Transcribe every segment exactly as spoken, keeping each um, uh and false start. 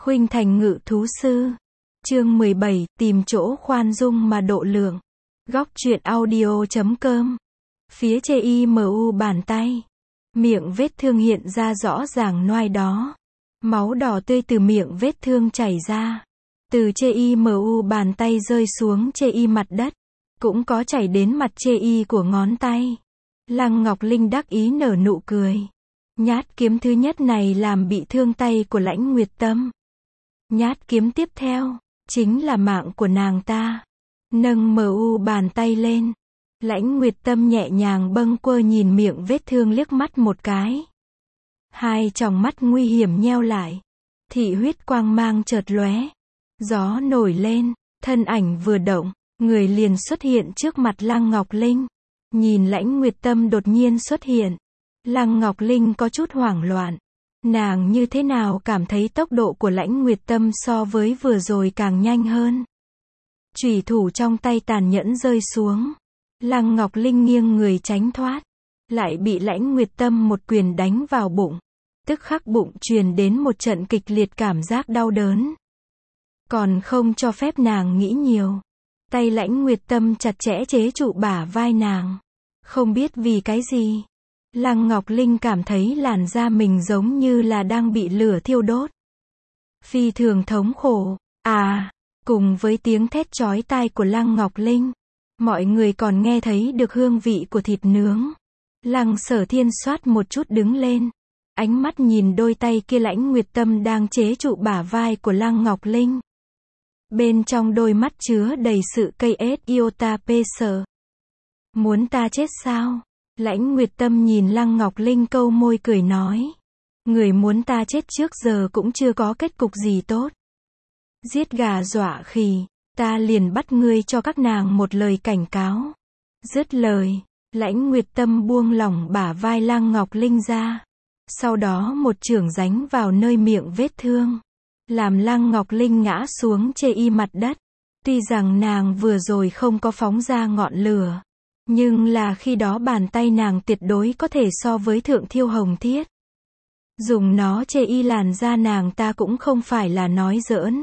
Khuynh Thành Ngự Thú Sư. Chương mười bảy, tìm chỗ khoan dung mà độ lượng. Góc truyện audio chấm com. Phía chê i em u bàn tay. Miệng vết thương hiện ra rõ ràng noai đó. Máu đỏ tươi từ miệng vết thương chảy ra. Từ chê i em u bàn tay rơi xuống chê y mặt đất. Cũng có chảy đến mặt chê y của ngón tay. Lăng Ngọc Linh đắc ý nở nụ cười. Nhát kiếm thứ nhất này làm bị thương tay của Lãnh Nguyệt Tâm. Nhát kiếm tiếp theo, chính là mạng của nàng ta. Nâng mu bàn tay lên. Lãnh Nguyệt Tâm nhẹ nhàng bâng quơ nhìn miệng vết thương liếc mắt một cái. Hai tròng mắt nguy hiểm nheo lại. Thị huyết quang mang chợt lóe. Gió nổi lên, thân ảnh vừa động, người liền xuất hiện trước mặt Lăng Ngọc Linh. Nhìn Lãnh Nguyệt Tâm đột nhiên xuất hiện. Lăng Ngọc Linh có chút hoảng loạn. Nàng như thế nào cảm thấy tốc độ của Lãnh Nguyệt Tâm so với vừa rồi càng nhanh hơn. Chủy thủ trong tay tàn nhẫn rơi xuống. Lăng Ngọc Linh nghiêng người tránh thoát. Lại bị Lãnh Nguyệt Tâm một quyền đánh vào bụng. Tức khắc bụng truyền đến một trận kịch liệt cảm giác đau đớn. Còn không cho phép nàng nghĩ nhiều. Tay Lãnh Nguyệt Tâm chặt chẽ chế trụ bả vai nàng. Không biết vì cái gì. Lăng Ngọc Linh cảm thấy làn da mình giống như là đang bị lửa thiêu đốt. Phi thường thống khổ. À, cùng với tiếng thét chói tai của Lăng Ngọc Linh, mọi người còn nghe thấy được hương vị của thịt nướng. Lăng Sở Thiên xoát một chút đứng lên. Ánh mắt nhìn đôi tay kia Lãnh Nguyệt Tâm đang chế trụ bả vai của Lăng Ngọc Linh. Bên trong đôi mắt chứa đầy sự cây ết iota pê sở. Muốn ta chết sao? Lãnh Nguyệt Tâm nhìn Lăng Ngọc Linh câu môi cười nói. Người muốn ta chết trước giờ cũng chưa có kết cục gì tốt. Giết gà dọa khỉ, ta liền bắt ngươi cho các nàng một lời cảnh cáo. Dứt lời, Lãnh Nguyệt Tâm buông lỏng bả vai Lăng Ngọc Linh ra. Sau đó một chưởng giánh vào nơi miệng vết thương. Làm Lăng Ngọc Linh ngã xuống chê y mặt đất. Tuy rằng nàng vừa rồi không có phóng ra ngọn lửa. Nhưng là khi đó bàn tay nàng tuyệt đối có thể so với thượng thiêu hồng thiết. Dùng nó chê y làn da nàng ta cũng không phải là nói giỡn.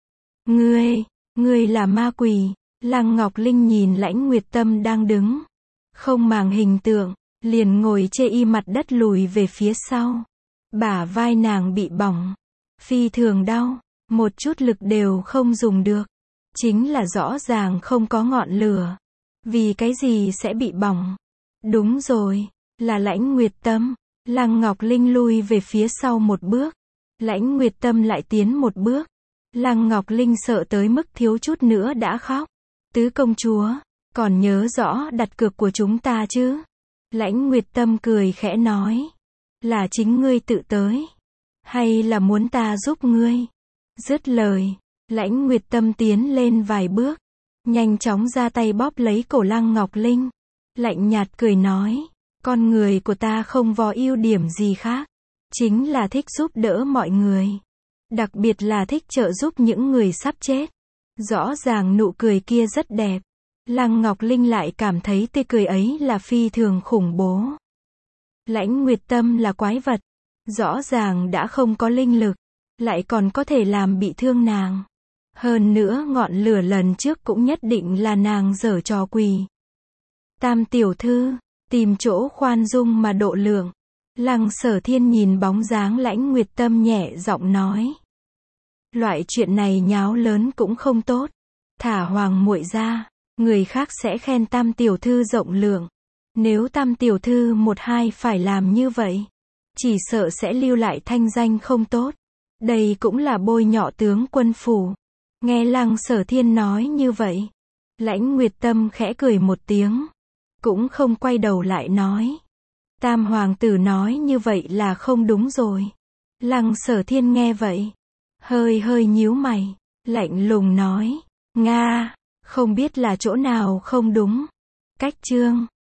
Ngươi, ngươi là ma quỷ. Lăng Ngọc Linh nhìn Lãnh Nguyệt Tâm đang đứng. Không màng hình tượng, liền ngồi chê y mặt đất lùi về phía sau. Bả vai nàng bị bỏng. Phi thường đau, một chút lực đều không dùng được. Chính là rõ ràng không có ngọn lửa. Vì cái gì sẽ bị bỏng? Đúng rồi, là Lãnh Nguyệt Tâm. Lăng Ngọc Linh lui về phía sau một bước. Lãnh Nguyệt Tâm lại tiến một bước. Lăng Ngọc Linh sợ tới mức thiếu chút nữa đã khóc. Tứ công chúa, còn nhớ rõ đặt cược của chúng ta chứ? Lãnh Nguyệt Tâm cười khẽ nói. Là chính ngươi tự tới. Hay là muốn ta giúp ngươi? Dứt lời, Lãnh Nguyệt Tâm tiến lên vài bước. Nhanh chóng ra tay bóp lấy cổ Lăng Ngọc Linh. Lạnh nhạt cười nói. Con người của ta không có ưu điểm gì khác. Chính là thích giúp đỡ mọi người. Đặc biệt là thích trợ giúp những người sắp chết. Rõ ràng nụ cười kia rất đẹp. Lăng Ngọc Linh lại cảm thấy tươi cười ấy là phi thường khủng bố. Lãnh Nguyệt Tâm là quái vật. Rõ ràng đã không có linh lực. Lại còn có thể làm bị thương nàng. Hơn nữa ngọn lửa lần trước cũng nhất định là nàng giở trò quỷ. Tam tiểu thư, tìm chỗ khoan dung mà độ lượng. Lăng Sở Thiên nhìn bóng dáng Lãnh Nguyệt Tâm nhẹ giọng nói. Loại chuyện này nháo lớn cũng không tốt. Thả hoàng muội ra, người khác sẽ khen tam tiểu thư rộng lượng. Nếu tam tiểu thư một hai phải làm như vậy, chỉ sợ sẽ lưu lại thanh danh không tốt. Đây cũng là bôi nhọ tướng quân phủ. Nghe Lăng Sở Thiên nói như vậy, Lãnh Nguyệt Tâm khẽ cười một tiếng, cũng không quay đầu lại nói. Tam hoàng tử nói như vậy là không đúng rồi. Lăng Sở Thiên nghe vậy, hơi hơi nhíu mày, lạnh lùng nói. Nga, không biết là chỗ nào không đúng. Cách chương